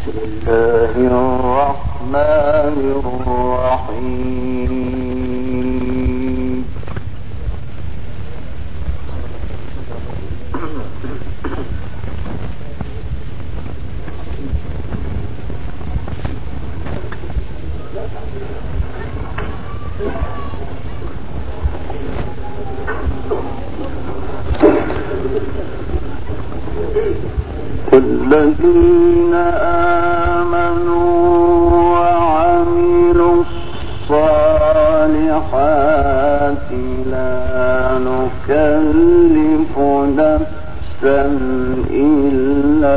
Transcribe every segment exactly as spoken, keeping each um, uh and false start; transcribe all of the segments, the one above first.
بسم الله الرحمن الرحيم. الذين آمنوا وعملوا الصالحات لا نكلف نفسا إلا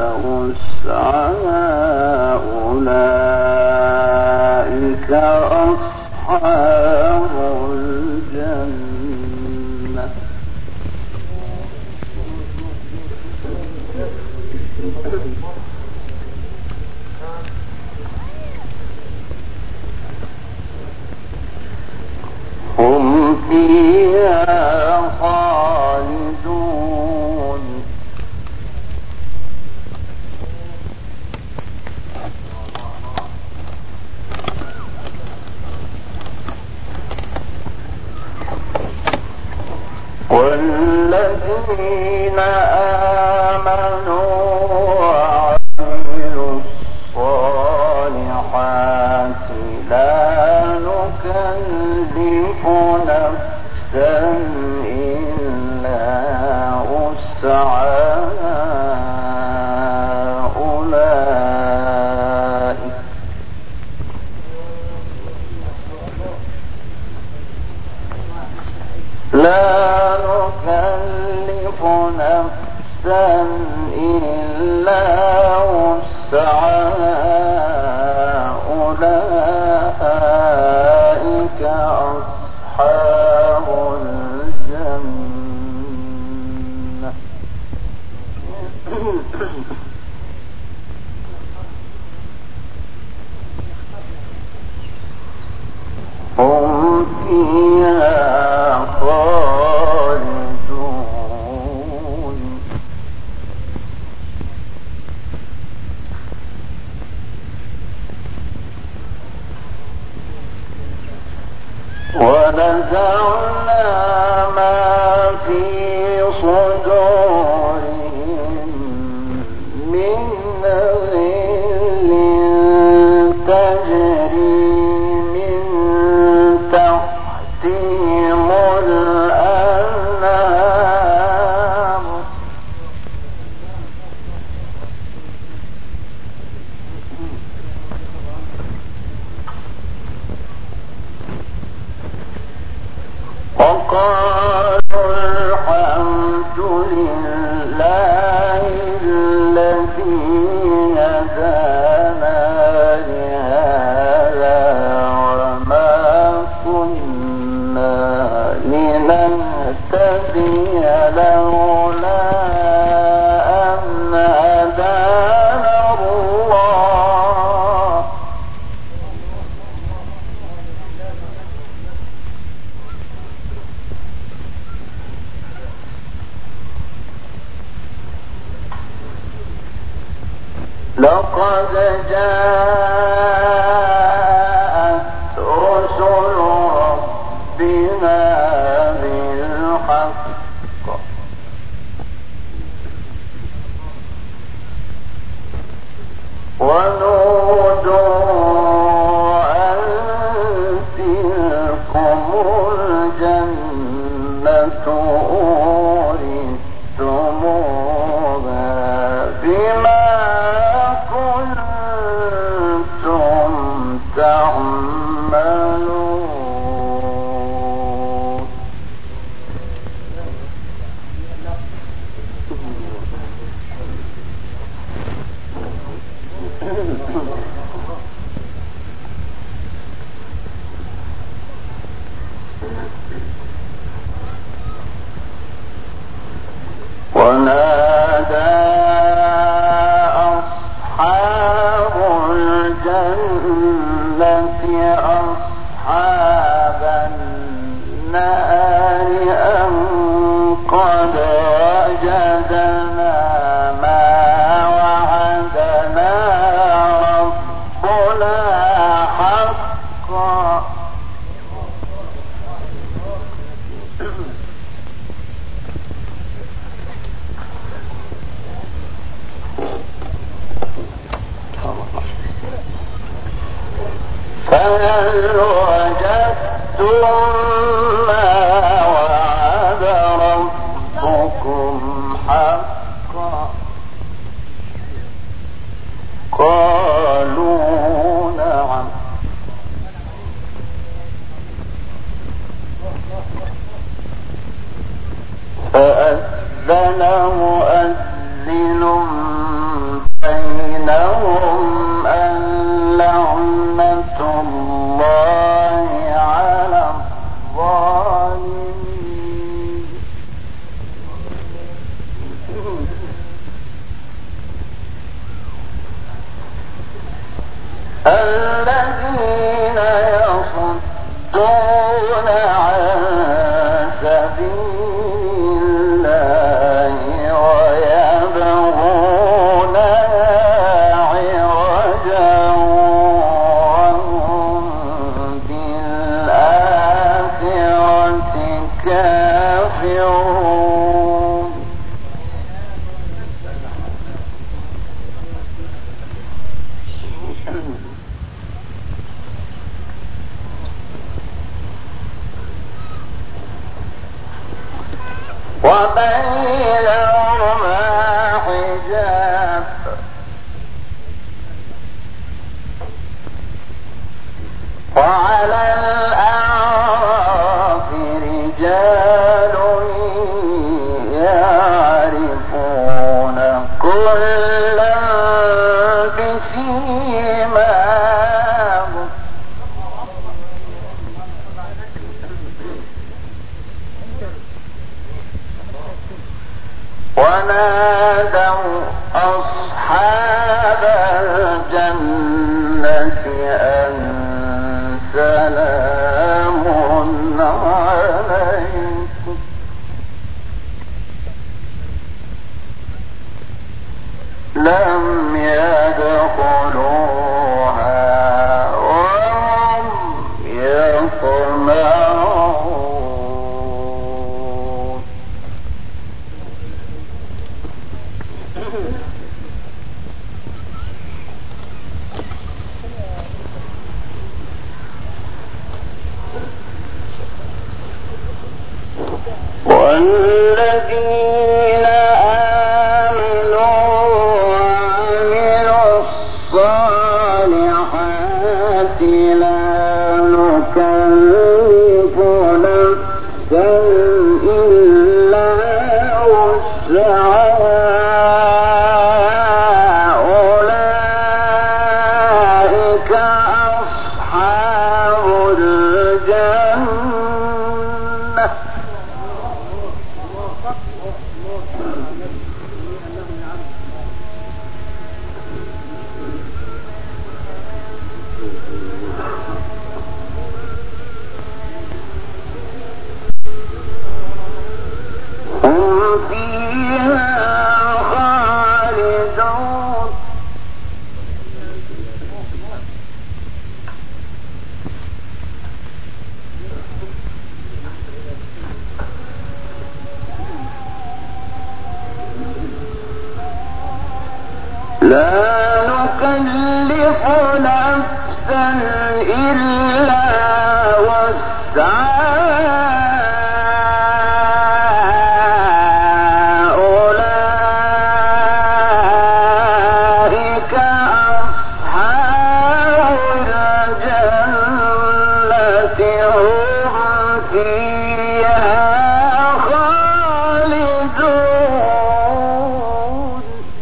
وسعها أولئك أصحاب الجنة. هم فيها خالدون. والذين آمنوا وعملوا الصالحات لا نكلف نفسا إلا وسعها أولئك لا نكلف نفسا إلا وسعها أولئك أصحاب الجنة. هم فيها خالدون. ونزعنا ما في صدورهم من غل تجري من تحتهم الأنهار وقالوا الحمد لله الذي هدانا لهذا وما كنا لنهتدي لولا أن هدانا الله. لقد جاءت رسل ربنا بالحق ونودوا أن تلكم الجنة أورثتموها بما كنتم تعملون. ونادى أصحاب الجنة أصحاب النار أن قد وجدنا ما وعدنا الذين يصدون عن سبيل الله ويبغونها عوجا وهم بالآخرة كافرون. وبينهما حجاب وعلى الأعراف رجال يعرفون كلا بسيماهم ونادوا أصحاب الجنة أن سلام عليكم لم يدخلوها وهم يطمعون. والذين آمنوا وعملوا الصالحات لا نكلف نفسا إلا وسعها أولئك أصحاب الجنة هم فيها خالدون. لا نكلف نفسا إلا وسعها أولئك أصحاب الجنة هم فيها خالدون.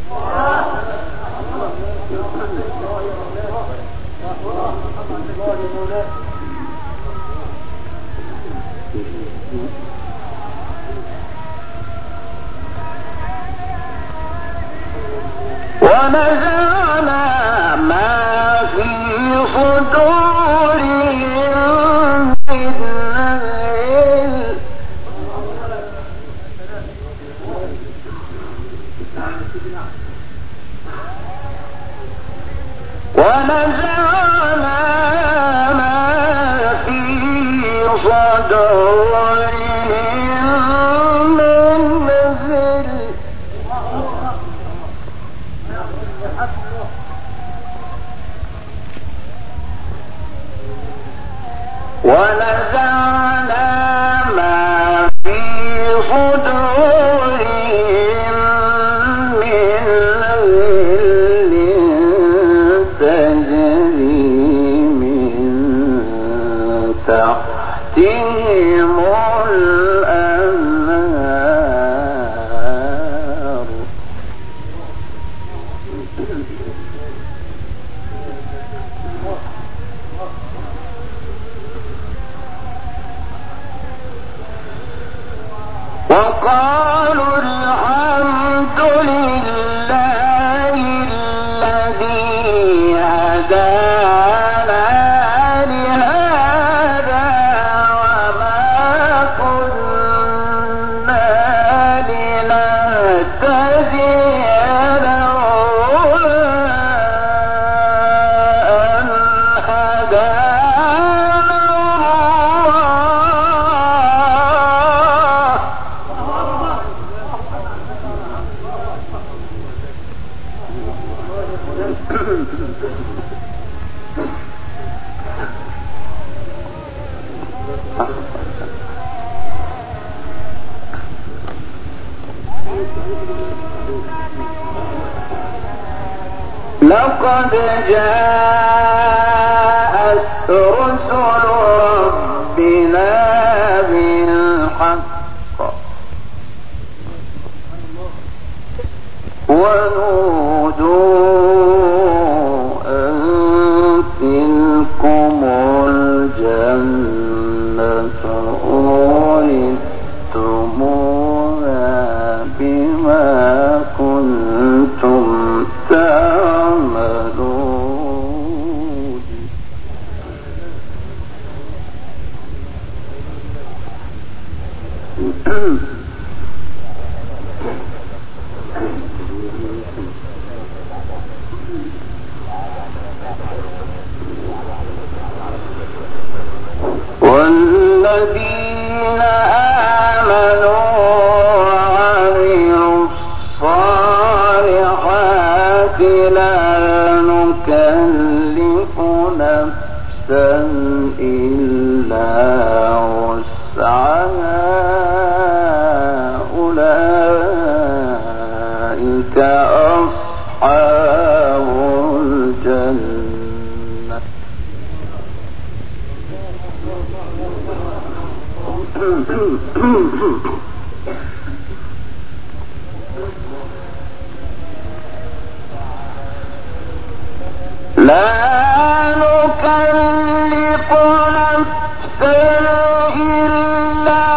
ونزعنا ما في صدورهم من غل ونزعنا ما في صدورهم من غل ونزعنا ما في صدورهم من غل تجري من تحتهم الأنهار وقالوا الحمد لله الذي هدانا لهذا وما كنا لنهتدي لولا أن هدانا لقد جاءت رسل ربنا بالحق ونودوا أن تلكم الجنة أورثتموها بما كنتم تعملون والذين آمنوا وعملوا الصالحات لا نكلف نفسا إلا وسعها أولئك أصحاب الجنة لا نكلف نفسا إلا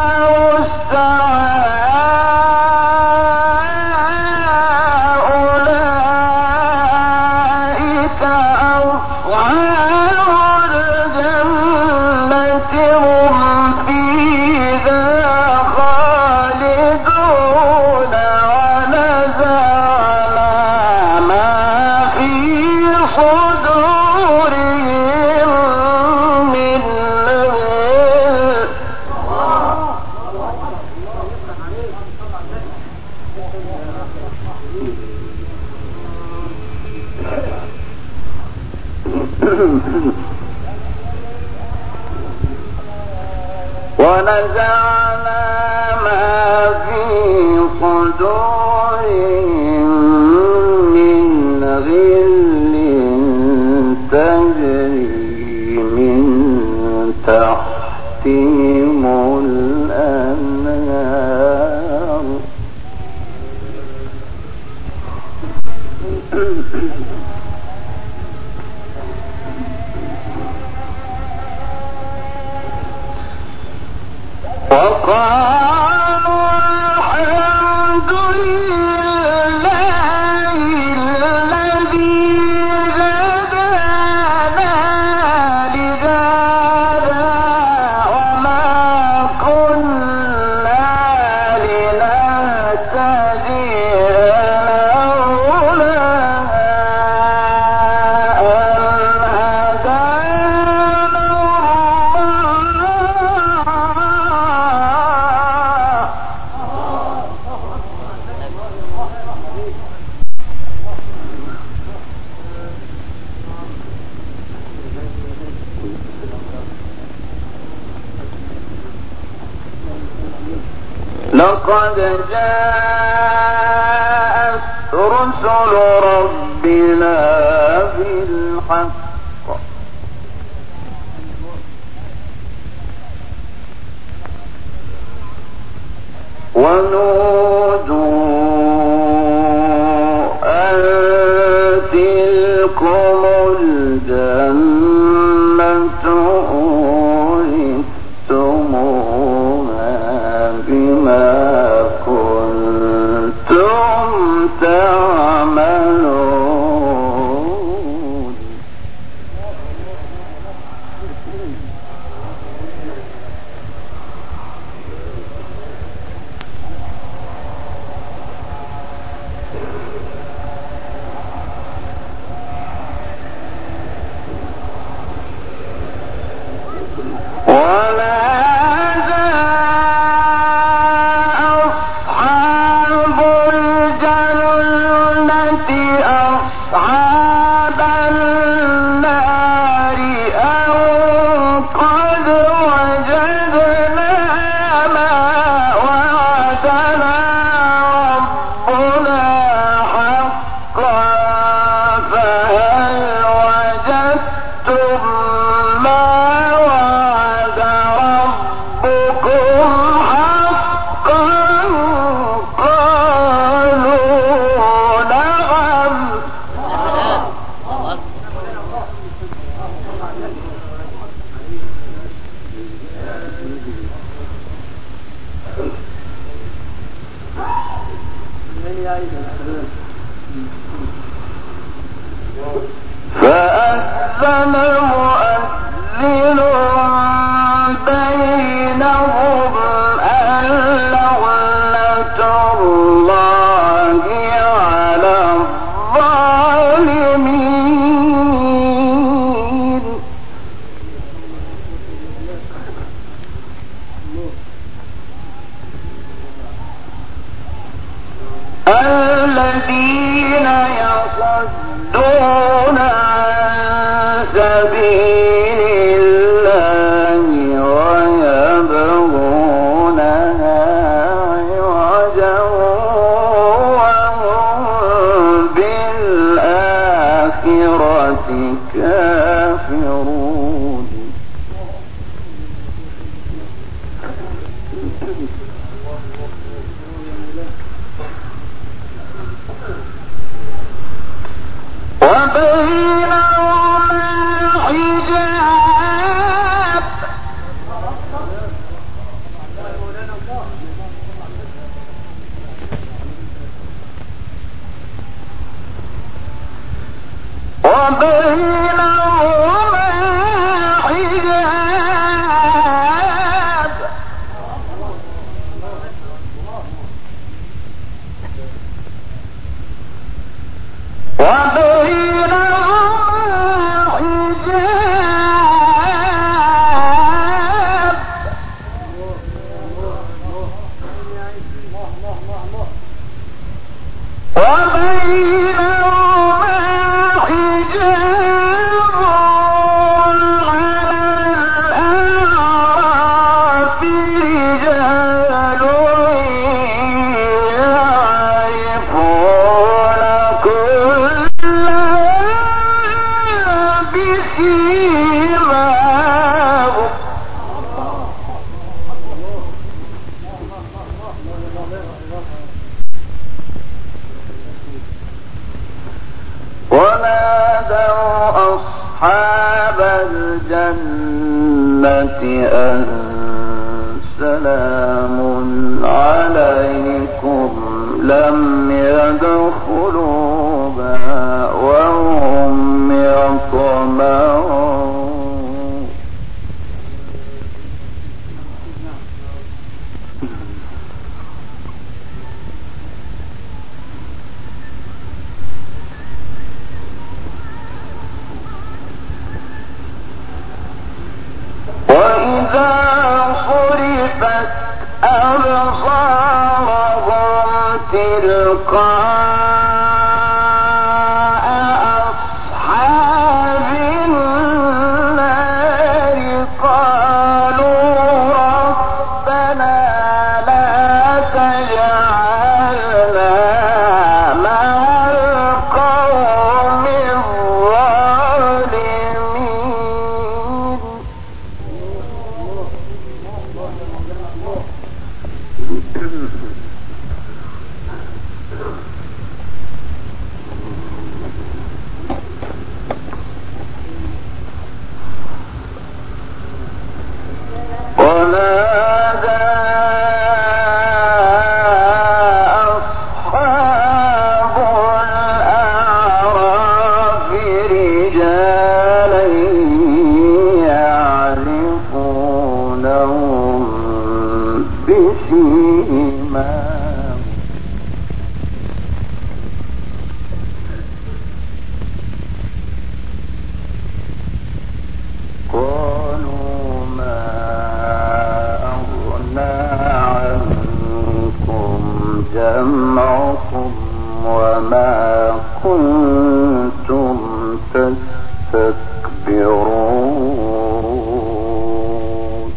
وسعها أولئك أصحاب الجنة هم فيها خالدون ونزعنا ما في صدورهم من غل ونزعنا ما في صدورهم من غل تجري من تحتهم الأنهار وقالوا الحمد لله الذي هدانا لهذا وما كنا لنهتدي لولا أن هدانا الله لقد جاءت رسل ربنا بالحق ونودوا أن تلكم الجنة أورثتموها بما كنتم تعملون. فأذن مؤذن بينهم أن لعنة الله على الظالمين. الذين يصدون عن سبيل الله ويبغونها عوجا وهم بالآخرة كافرون. وبينهما حجاب وبينهما حجاب ونادوا أصحاب الجنة أن سلام عليكم لم يدخلوها وهم يطمعون. وإذا صرفت أبصارهم تلقاء أصحاب النار قالوا ربنا لا كنتم تستكبرون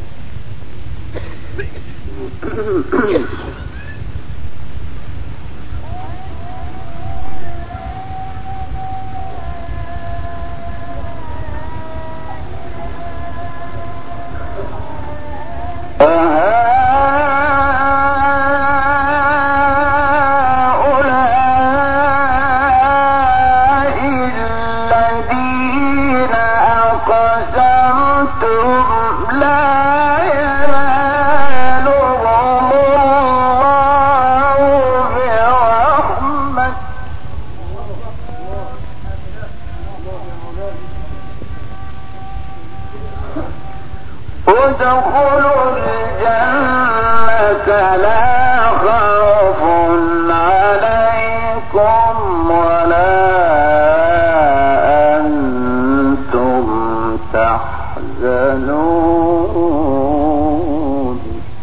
ادخلوا الجنة لا خوف عليكم ولا أنتم تحزنون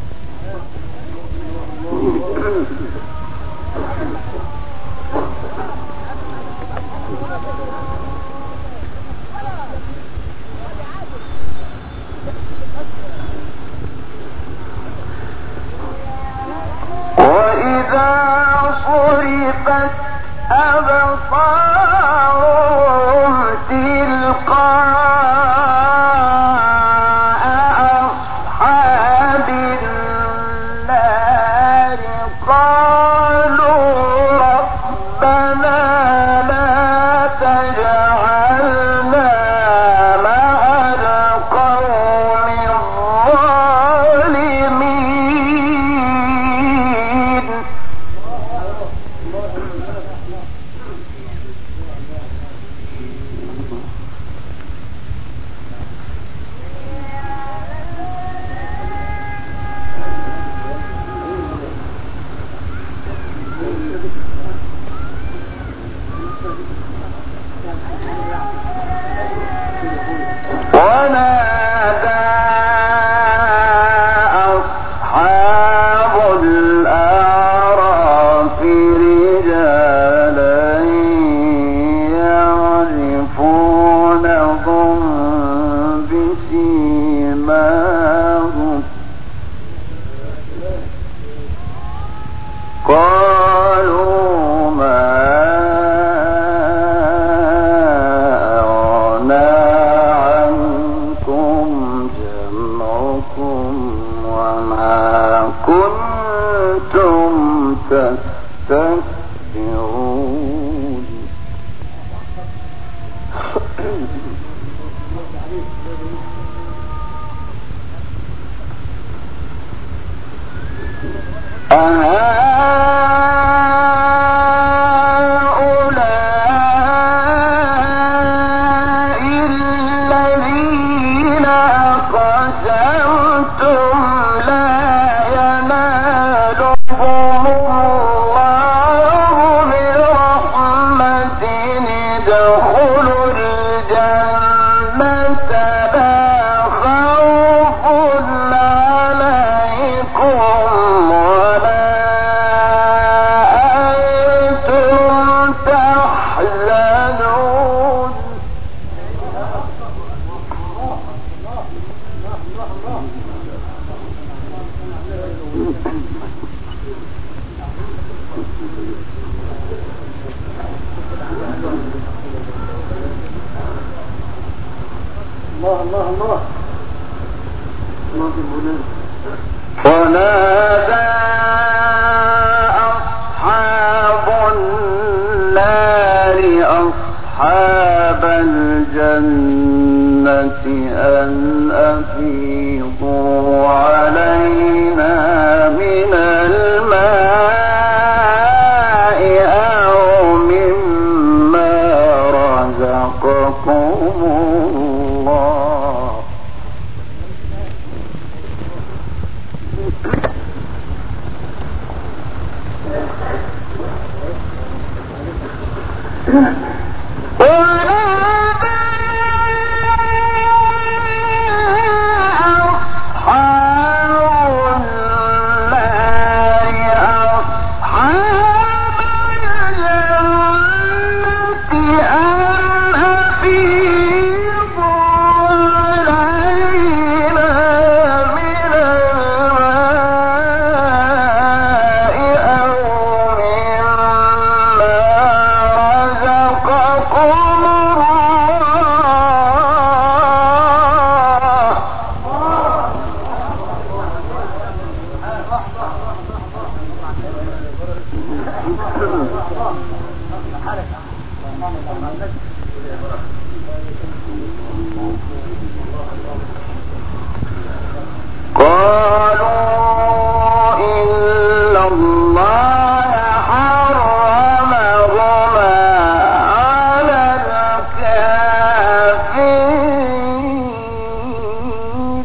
وإذا صرفت أبصارهم تلقاء أصحاب النار قالوا ربنا لا تجعلنا مع القوم الظالمين ونادى أصحاب الأعراف رجالا يعرفونهم بسيماهم قالوا ما أغنى عنكم جمعكم وما كنتم تستكبرون أهؤلاء الذين أقسمتم لا ينالهم الله برحمة ادخلوا الجنة لا خوف عليكم ولا أنتم تحزنون الله الله الله ونادى أصحاب النار أصحاب الجنة أن أفيضوا علينا من الماء أو مما رزقكم الله أصحاب النار أصحاب قالوا إن الله حرمهما على الكافرين.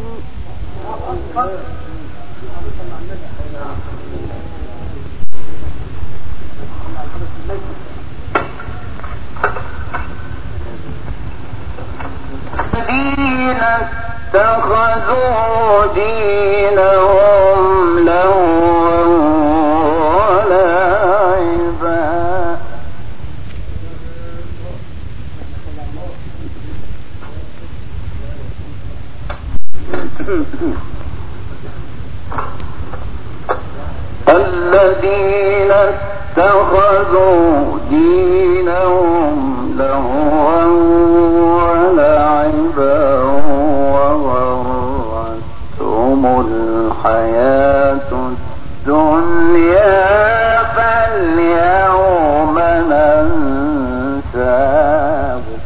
الذين اتخذوا دينهم لهوا ولعبا الذين اتخذوا دينهم لهوا ولعبا وغرتهم الحياة الدنيا فاليوم ننساهم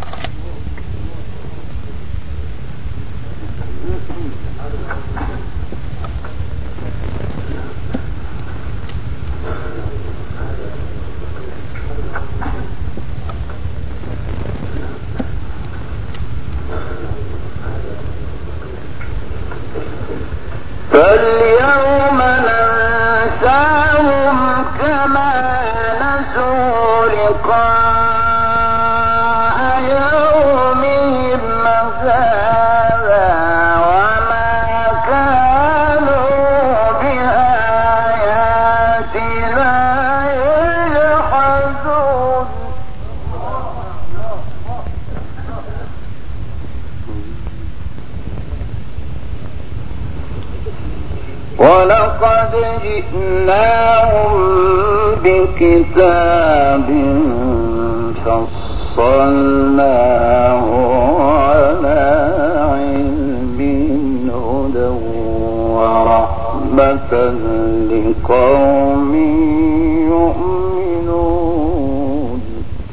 فاليوم ننساهم كما نسوا لقاء يومهم هذا وما كانوا بآياتنا يجحدون. ولقد جئناهم بكتاب فصلناه على علم هدى ورحمة لقوم يؤمنون.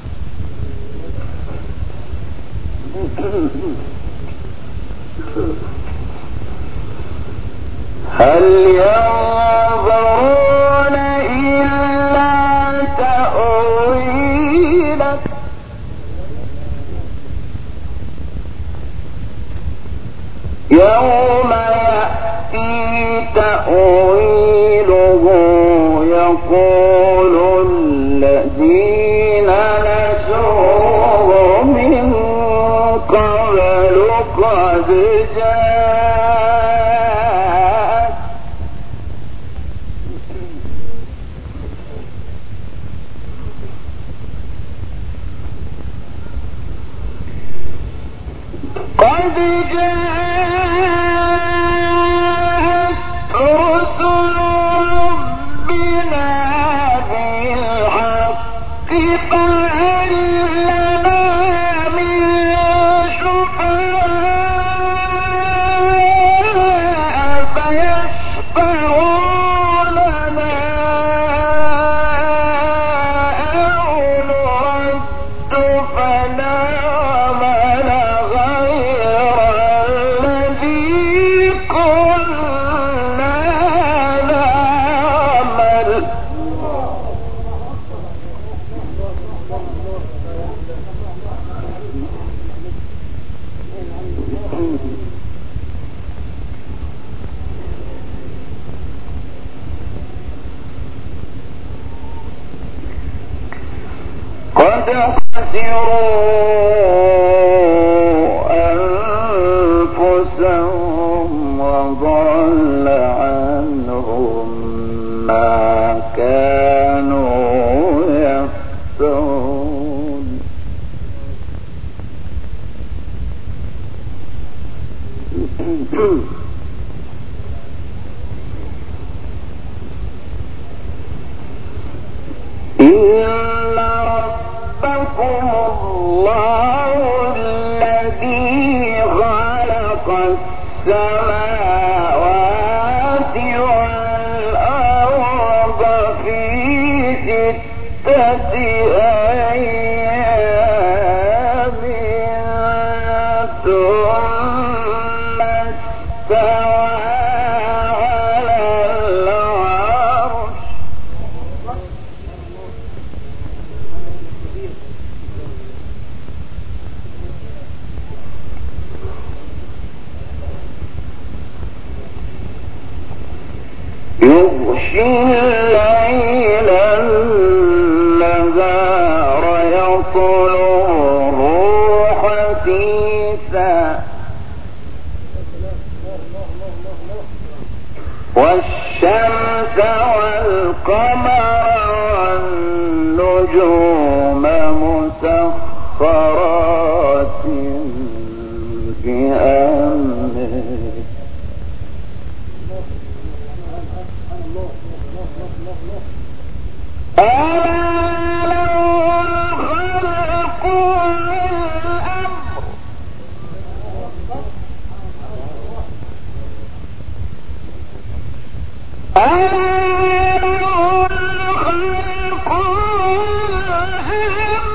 هل ينظرون إلا تأويله يوم يأتي تأويله يقول الذين نسوه من قبل قد جاءت قد جاءت رسل ربنا بالحق فهل لنا من شفعاء فيشفعوا لنا أو نرد فنعمل غير الذي كنا نعمل. قد خسروا أنفسهم وضل عنهم ما كانوا يفترون. إن ربكم الله الذي خلق السماوات والأرض في ستة أيام الليل النهار يطلبه حثيثا والشمس والقمر والنجوم مسخرات بأمره ألا له الخلق والأمر ألا له الخلق والأمر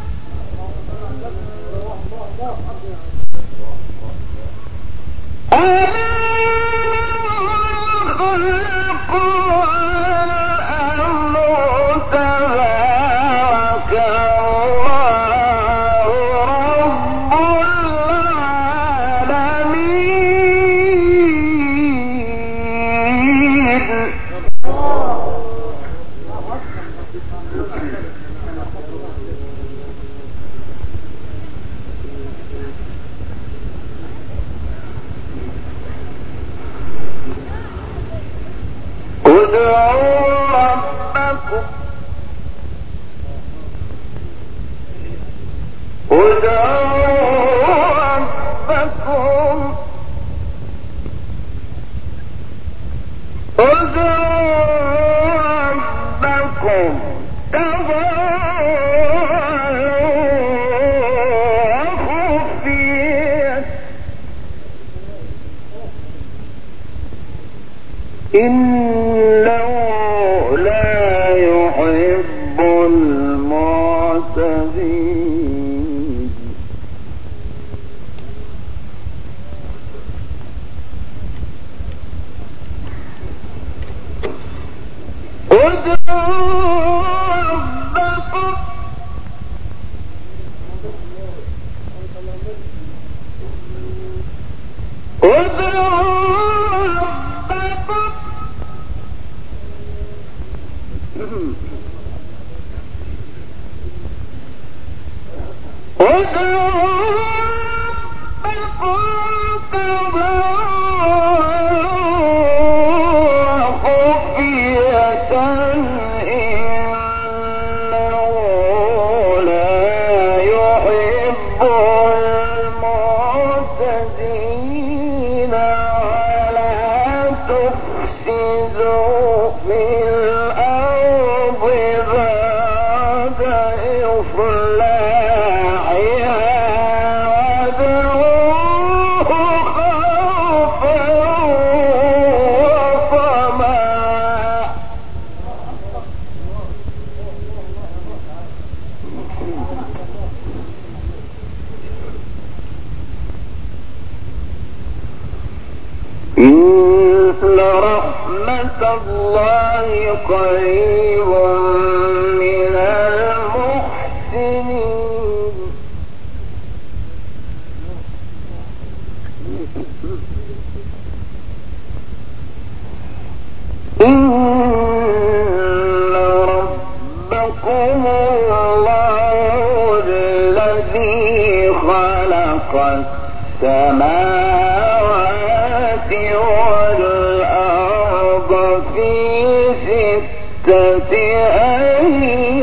إنه لا يحب المعتدين ادعوا ربكم ادعوا الله قريب من المحسنين إن ربكم الله الذي خلق السماوات والأرض في ستة أيام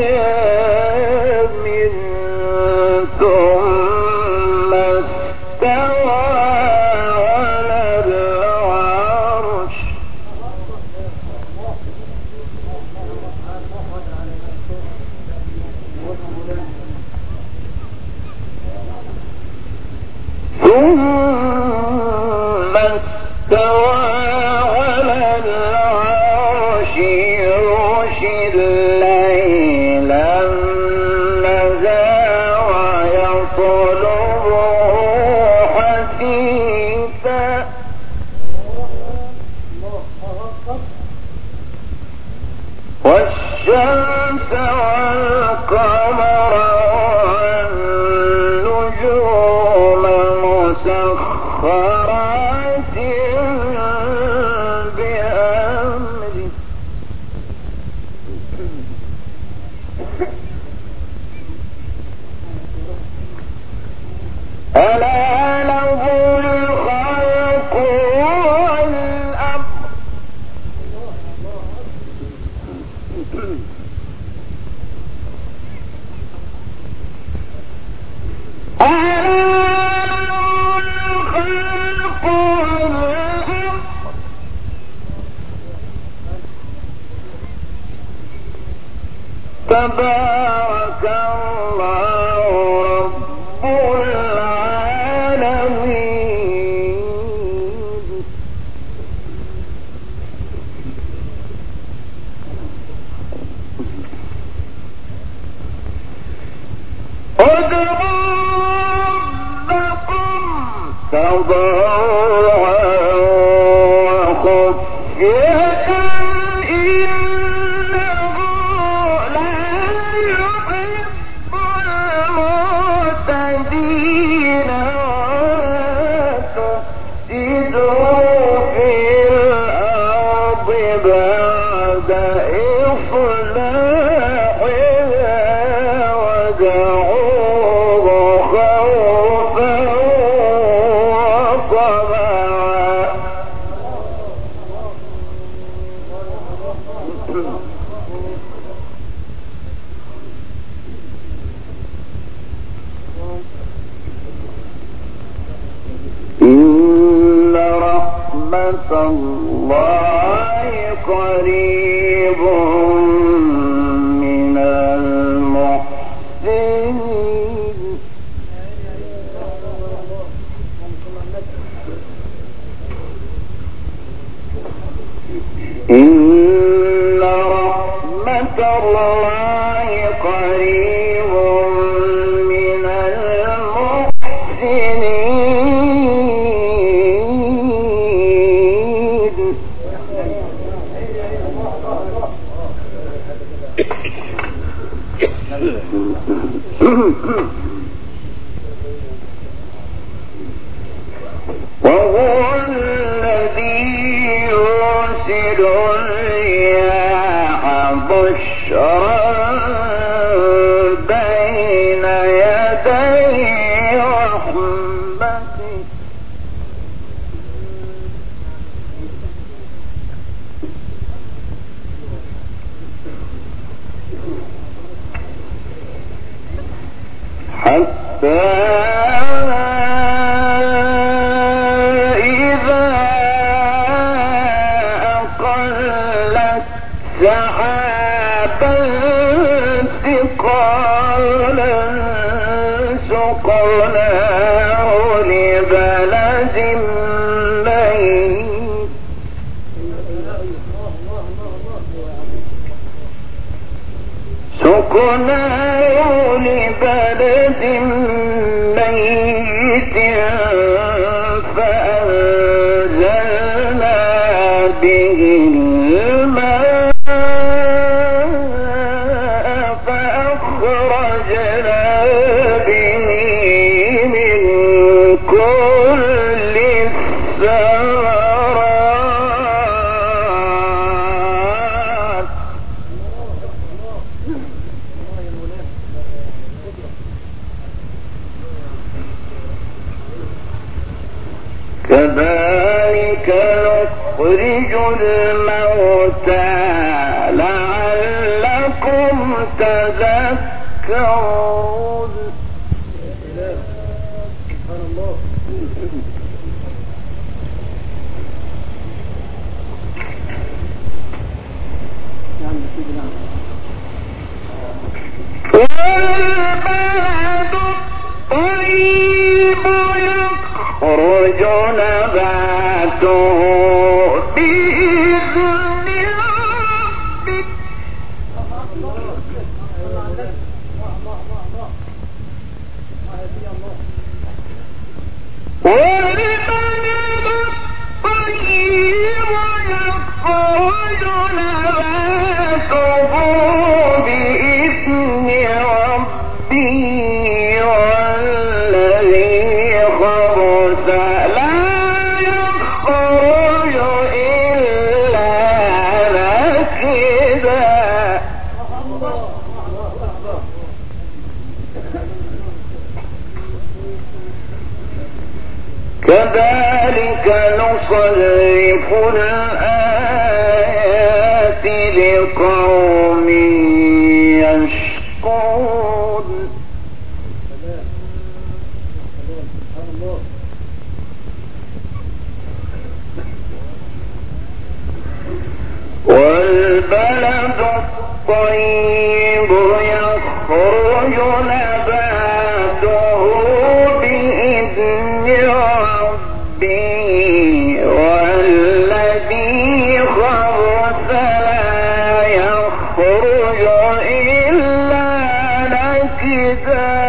ألا له الخلق والأمر تبارك الله رب العالمين. ادعوا ربكم تضرعا وخفية إن رحمة الله قريب من المحسنين. إن رحمة الله قريب من المحسنين. وهو الذي يرسل الرياح بشرا بين يدي رحمته حتى إذا أقلت سحابا ثقالا سقناه لبلد ميت سقناه لبلد ميت فأنزلنا به الماء فأخرجنا به من كل الثمرات كذلك نخرج الموتى لعلكم تذكرون. والبلد الطيب يخرج نباته بإذن ربك والبلد الطيب يخرج نباته بإذن ربه والذي خبث لا يخرج إلا نكدا. كذلك نصرف الآيات لقوم يشكرون. والبلد الطيب يخرج نباته بإذن ربه والذي خبث لا يخرج إلا نكدا.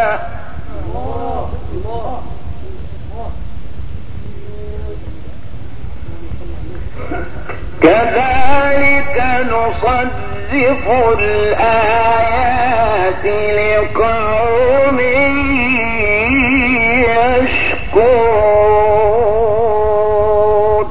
كذلك نصرف الآيات لقوم يشكرون.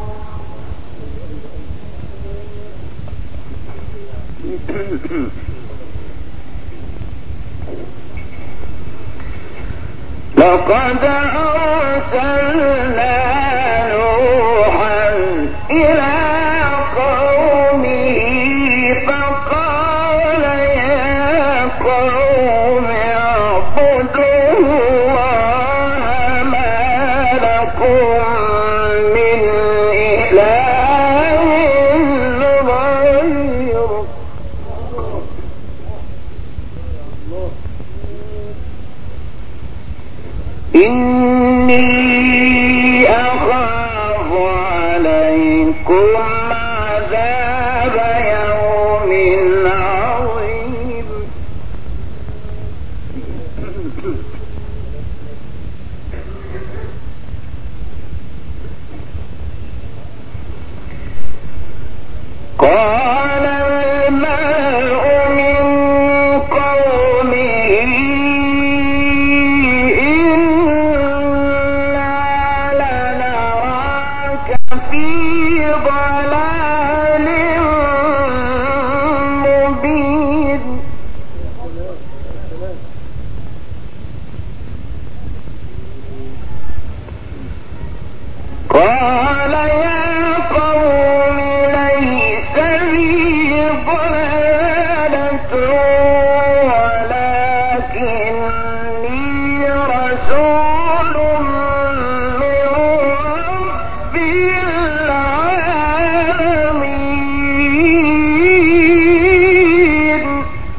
لقد أرسلنا نوحا إلى قومه فقال يا قوم اعبدوا الله ما لكم من إله غيره إني أخاف عليكم عذاب يوم عظيم. قال الملأ من قومه إنا لنراك في ضلال مبين. قال يا قوم ليس لي ضلالة ولكني رسول من رب العالمين.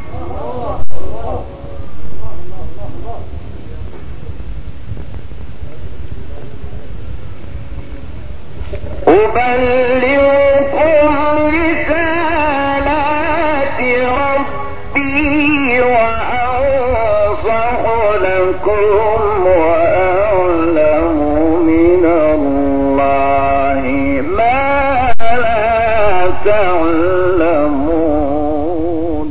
أبلغكم رسالات ربي وأنصح لكم وأعلم من الله ما لا تعلمون.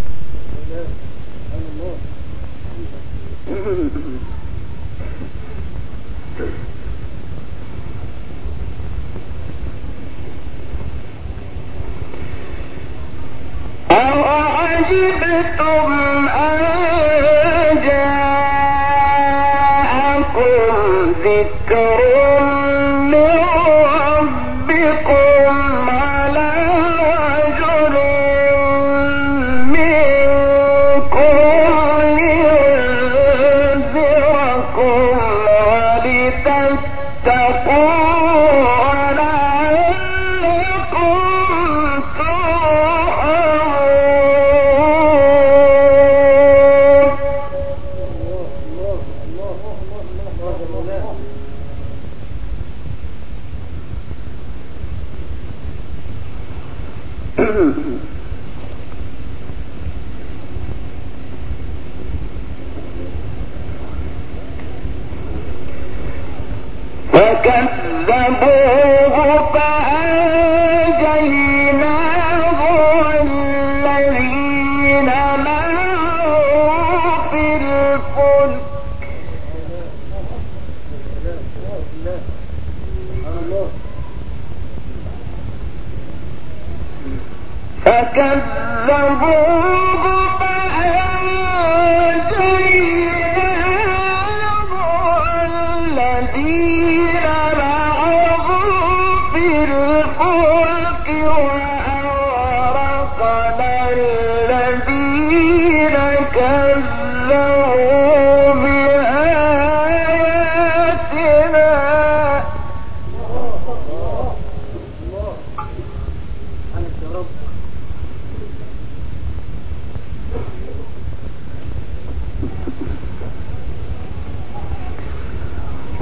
أَوَعَجِبْتُمْ أَنْ جَاءَكُمْ ذِكْرٌ مِّن رَّبِّكُمْ عَلَىٰ رَجُلٍ مِّنكُمْ لِيُنذِرَكُمْ وَلِتَتَّقُوا فكذبوه فأنجيناه والذين معه في الفلك فكذبوه فأنجيناه والذين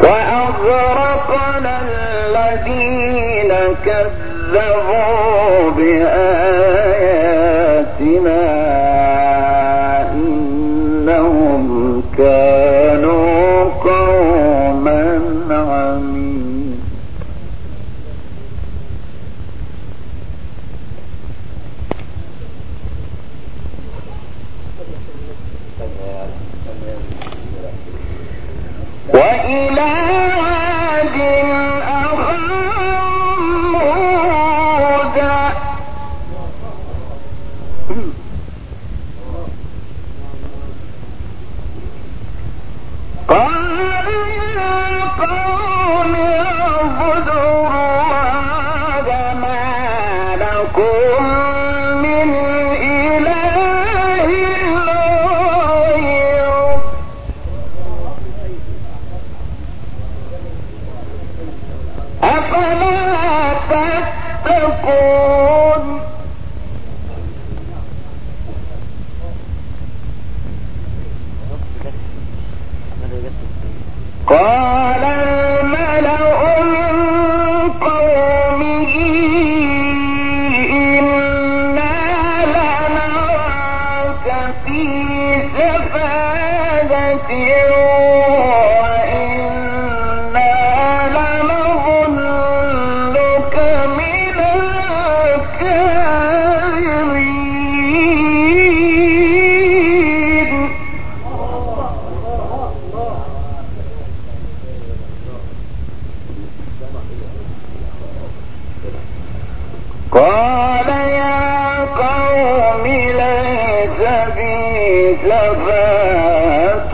وأغرقنا الذين كذبوا بآياتنا إنهم كانوا قوما عمين. وإلى عاد أخاهم هودا قال يا قوم اعبدوا الله ما لكم من إله غيره أفلا تتقون. قال الملأ من قومه إنا لنراك في سفاهة وإنا لنظنك من الكاذبين. قال يا قوم ليس بي سفاهة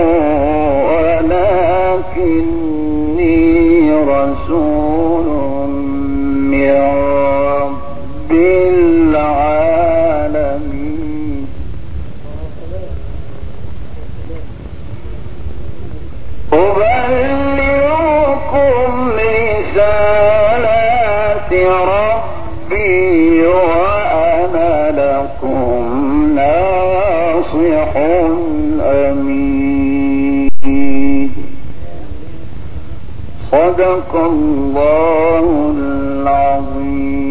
ولكني رسول من رب العالمين. أبلغكم رسالات ربي وأنا لكم ناصح أمين. صدق الله العظيم.